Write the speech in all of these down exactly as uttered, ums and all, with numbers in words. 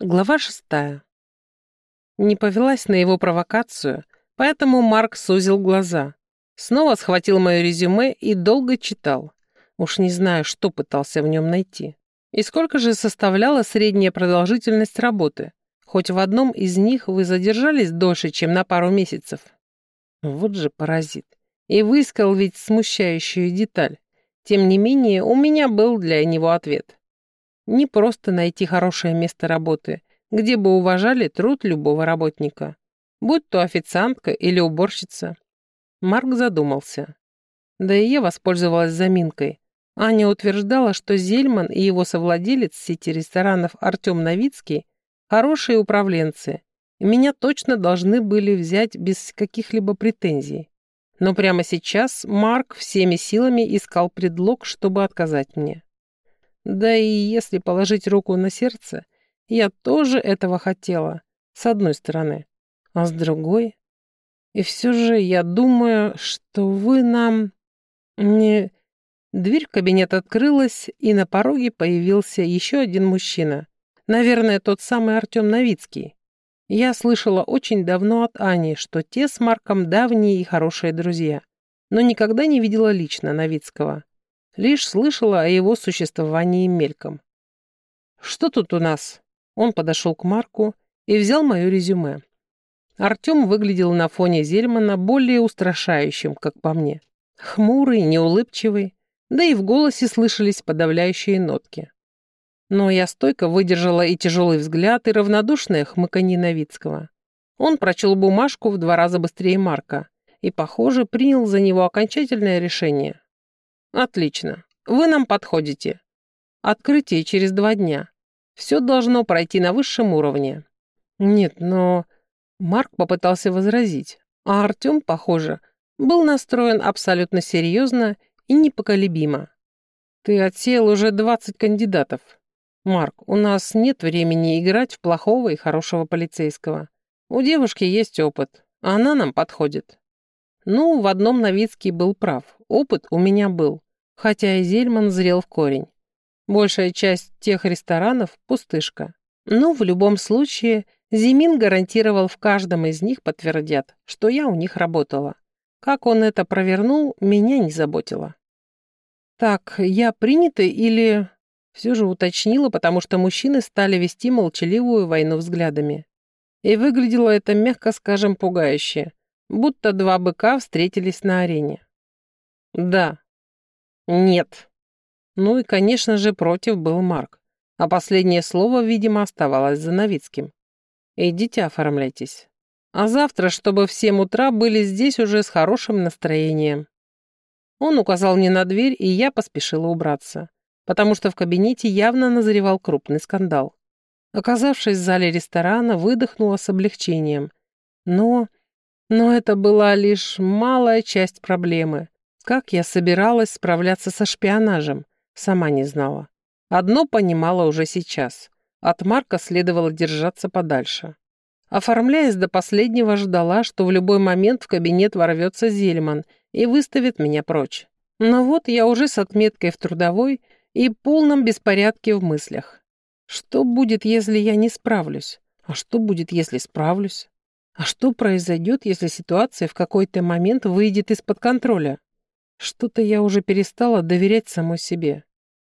Глава шестая. Не повелась на его провокацию, поэтому Марк сузил глаза. Снова схватил мое резюме и долго читал. Уж не знаю, что пытался в нем найти. И сколько же составляла средняя продолжительность работы? Хоть в одном из них вы задержались дольше, чем на пару месяцев. Вот же паразит. И выискал ведь смущающую деталь. Тем не менее, у меня был для него ответ. Не просто найти хорошее место работы, где бы уважали труд любого работника, будь то официантка или уборщица. Марк задумался. Да и я воспользовалась заминкой. Аня утверждала, что Зельман и его совладелец сети ресторанов Артем Новицкий хорошие управленцы, и меня точно должны были взять без каких-либо претензий. Но прямо сейчас Марк всеми силами искал предлог, чтобы отказать мне. Да и если положить руку на сердце, я тоже этого хотела, с одной стороны, а с другой... И все же я думаю, что вы нам... не... Дверь в кабинет открылась, и на пороге появился еще один мужчина. Наверное, тот самый Артем Новицкий. Я слышала очень давно от Ани, что те с Марком давние и хорошие друзья, но никогда не видела лично Новицкого. Лишь слышала о его существовании мельком. «Что тут у нас?» Он подошел к Марку и взял мое резюме. Артем выглядел на фоне Зельмана более устрашающим, как по мне. Хмурый, неулыбчивый, да и в голосе слышались подавляющие нотки. Но я стойко выдержала и тяжелый взгляд, и равнодушное хмыканье Новицкого. Он прочел бумажку в два раза быстрее Марка и, похоже, принял за него окончательное решение. «Отлично. Вы нам подходите. Открытие через два дня. Все должно пройти на высшем уровне». «Нет, но...» Марк попытался возразить, а Артем, похоже, был настроен абсолютно серьезно и непоколебимо. «Ты отсеял уже двадцать кандидатов. Марк, у нас нет времени играть в плохого и хорошего полицейского. У девушки есть опыт, а она нам подходит». Ну, в одном Новицкий был прав. Опыт у меня был, хотя и Зельман зрел в корень. Большая часть тех ресторанов – пустышка. Но в любом случае Зимин гарантировал, в каждом из них подтвердят, что я у них работала. Как он это провернул, меня не заботило. «Так, я принята или...» Все же уточнила, потому что мужчины стали вести молчаливую войну взглядами. И выглядело это, мягко скажем, пугающе. Будто два быка встретились на арене. «Да». «Нет». Ну и, конечно же, против был Марк. А последнее слово, видимо, оставалось за Новицким. «Идите оформляйтесь. А завтра, чтобы в семь утра были здесь уже с хорошим настроением». Он указал мне на дверь, и я поспешила убраться, потому что в кабинете явно назревал крупный скандал. Оказавшись в зале ресторана, выдохнула с облегчением. Но... Но это была лишь малая часть проблемы. Как я собиралась справляться со шпионажем, сама не знала. Одно понимала уже сейчас. От Марка следовало держаться подальше. Оформляясь до последнего, ждала, что в любой момент в кабинет ворвется Зельман и выставит меня прочь. Но вот я уже с отметкой в трудовой и полном беспорядке в мыслях. Что будет, если я не справлюсь? А что будет, если справлюсь? А что произойдет, если ситуация в какой-то момент выйдет из-под контроля? Что-то я уже перестала доверять самой себе.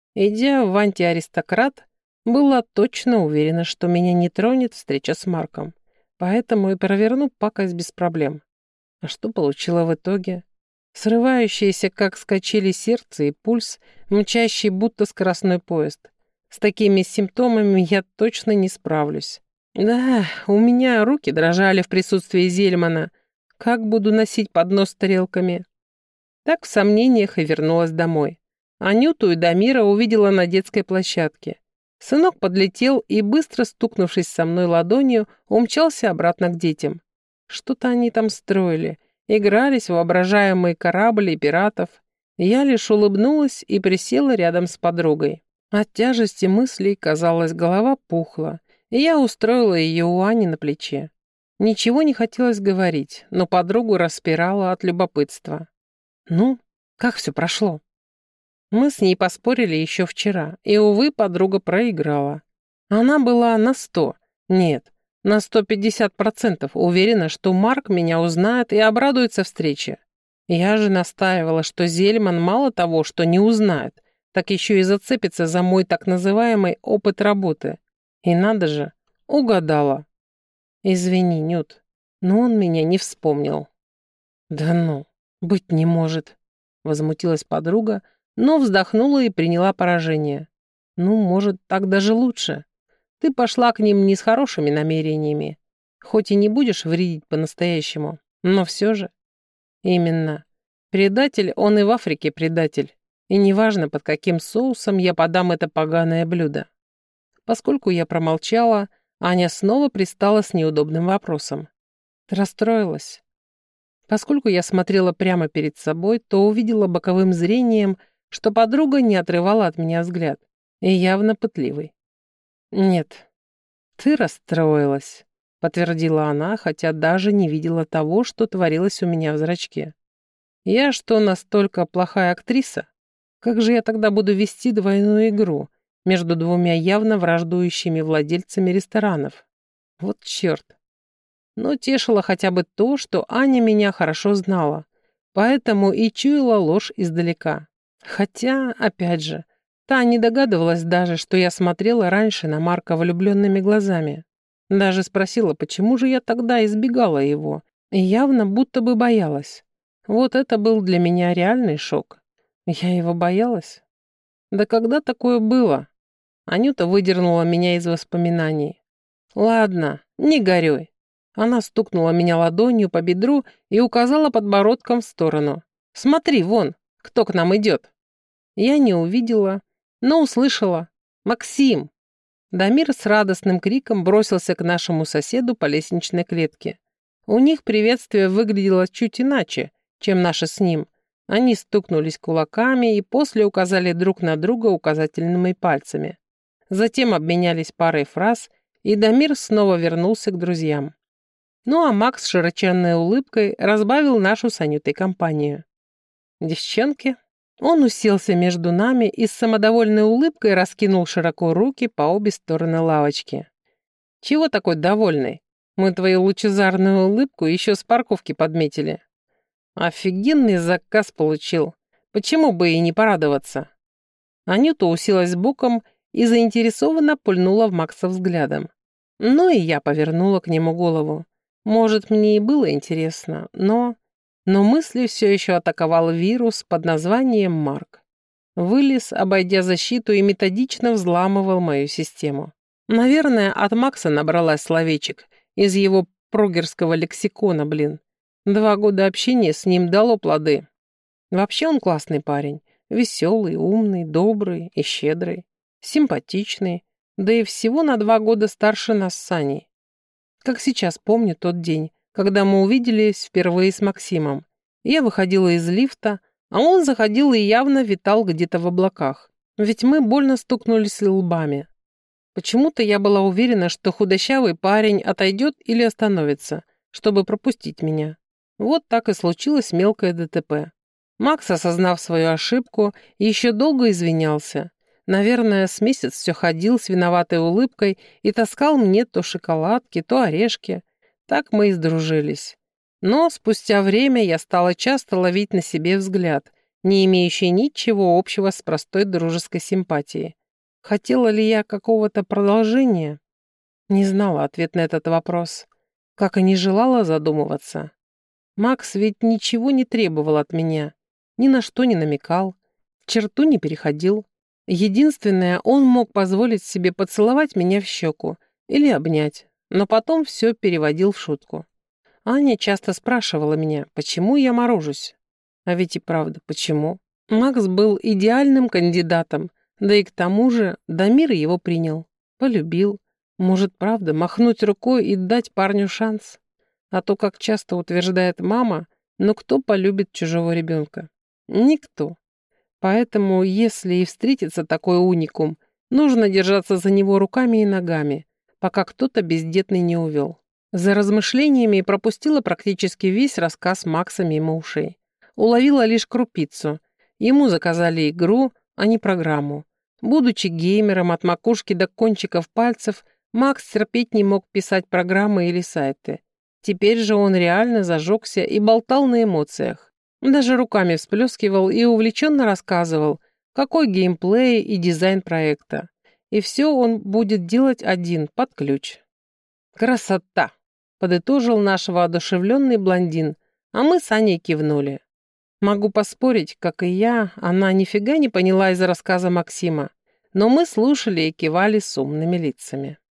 Идя в антиаристократ, была точно уверена, что меня не тронет встреча с Марком. Поэтому и проверну пакость без проблем. А что получила в итоге? Срывающееся, как скачели сердце и пульс, мчащий будто скоростной поезд. С такими симптомами я точно не справлюсь. Да, у меня руки дрожали в присутствии Зельмана. Как буду носить поднос с тарелками? Так в сомнениях и вернулась домой. Анюту и Дамира увидела на детской площадке. Сынок подлетел и, быстро стукнувшись со мной ладонью, умчался обратно к детям. Что-то они там строили. Игрались в воображаемые корабли и пиратов. Я лишь улыбнулась и присела рядом с подругой. От тяжести мыслей, казалось, голова пухла, и я устроила ее у Ани на плече. Ничего не хотелось говорить, но подругу распирала от любопытства. «Ну, как все прошло?» Мы с ней поспорили еще вчера, и, увы, подруга проиграла. Она была на сто. Нет, на сто пятьдесят процентов уверена, что Марк меня узнает и обрадуется встрече. Я же настаивала, что Зельман мало того, что не узнает, так еще и зацепится за мой так называемый опыт работы. И надо же, угадала. Извини, Нют, но он меня не вспомнил. Да ну, быть не может, возмутилась подруга, но вздохнула и приняла поражение. Ну, может, так даже лучше. Ты пошла к ним не с хорошими намерениями. Хоть и не будешь вредить по-настоящему, но все же. Именно. Предатель, он и в Африке предатель. И неважно, под каким соусом я подам это поганое блюдо. Поскольку я промолчала, Аня снова пристала с неудобным вопросом. Ты расстроилась? Поскольку я смотрела прямо перед собой, то увидела боковым зрением, что подруга не отрывала от меня взгляд, и явно пытливый. «Нет, ты расстроилась», — подтвердила она, хотя даже не видела того, что творилось у меня в зрачке. «Я что, настолько плохая актриса? Как же я тогда буду вести двойную игру между двумя явно враждующими владельцами ресторанов? Вот черт!» Но тешило хотя бы то, что Аня меня хорошо знала, поэтому и чуяла ложь издалека. Хотя, опять же, та не догадывалась даже, что я смотрела раньше на Марка влюбленными глазами. Даже спросила, почему же я тогда избегала его, и явно будто бы боялась. Вот это был для меня реальный шок. Я его боялась? Да когда такое было? Анюта выдернула меня из воспоминаний. Ладно, не горюй. Она стукнула меня ладонью по бедру и указала подбородком в сторону. Смотри, вон, кто к нам идет. Я не увидела, но услышала. «Максим!» Дамир с радостным криком бросился к нашему соседу по лестничной клетке. У них приветствие выглядело чуть иначе, чем наше с ним. Они стукнулись кулаками и после указали друг на друга указательными пальцами. Затем обменялись парой фраз, и Дамир снова вернулся к друзьям. Ну а Макс с широченной улыбкой разбавил нашу с Анютой компанию. «Девчонки!» Он уселся между нами и с самодовольной улыбкой раскинул широко руки по обе стороны лавочки. «Чего такой довольный? Мы твою лучезарную улыбку еще с парковки подметили. Офигенный заказ получил. Почему бы и не порадоваться?» Анюта уселась боком и заинтересованно пульнула в Макса взглядом. Ну и я повернула к нему голову. Может, мне и было интересно, но... Но мысли все еще атаковал вирус под названием Марк. Вылез, обойдя защиту, и методично взламывал мою систему. Наверное, от Макса набралась словечек из его прогерского лексикона, блин. Два года общения с ним дало плоды. Вообще он классный парень. Веселый, умный, добрый и щедрый. Симпатичный. Да и всего на два года старше нас с Саней. Как сейчас помню тот день, когда мы увиделись впервые с Максимом. Я выходила из лифта, а он заходил и явно витал где-то в облаках. Ведь мы больно стукнулись лбами. Почему-то я была уверена, что худощавый парень отойдет или остановится, чтобы пропустить меня. Вот так и случилось мелкое ДТП. Макс, осознав свою ошибку, еще долго извинялся. Наверное, с месяц все ходил с виноватой улыбкой и таскал мне то шоколадки, то орешки. Так мы и сдружились. Но спустя время я стала часто ловить на себе взгляд, не имеющий ничего общего с простой дружеской симпатией. Хотела ли я какого-то продолжения? Не знала ответ на этот вопрос, как и не желала задумываться. Макс ведь ничего не требовал от меня, ни на что не намекал, черту не переходил. Единственное, он мог позволить себе поцеловать меня в щеку или обнять, но потом все переводил в шутку. Аня часто спрашивала меня, почему я морожусь. А ведь и правда, почему? Макс был идеальным кандидатом, да и к тому же Дамир его принял, полюбил. Может, правда, махнуть рукой и дать парню шанс? А то, как часто утверждает мама, но кто полюбит чужого ребенка? Никто. Поэтому, если и встретится такой уникум, нужно держаться за него руками и ногами, пока кто-то бездетный не увел. За размышлениями пропустила практически весь рассказ Макса мимо ушей. Уловила лишь крупицу. Ему заказали игру, а не программу. Будучи геймером от макушки до кончиков пальцев, Макс терпеть не мог писать программы или сайты. Теперь же он реально зажегся и болтал на эмоциях. Даже руками всплескивал и увлеченно рассказывал, какой геймплей и дизайн проекта. И все он будет делать один, под ключ. «Красота!» — подытожил наш воодушевленный блондин, а мы с Аней кивнули. Могу поспорить, как и я, она нифига не поняла из рассказа Максима, но мы слушали и кивали с умными лицами.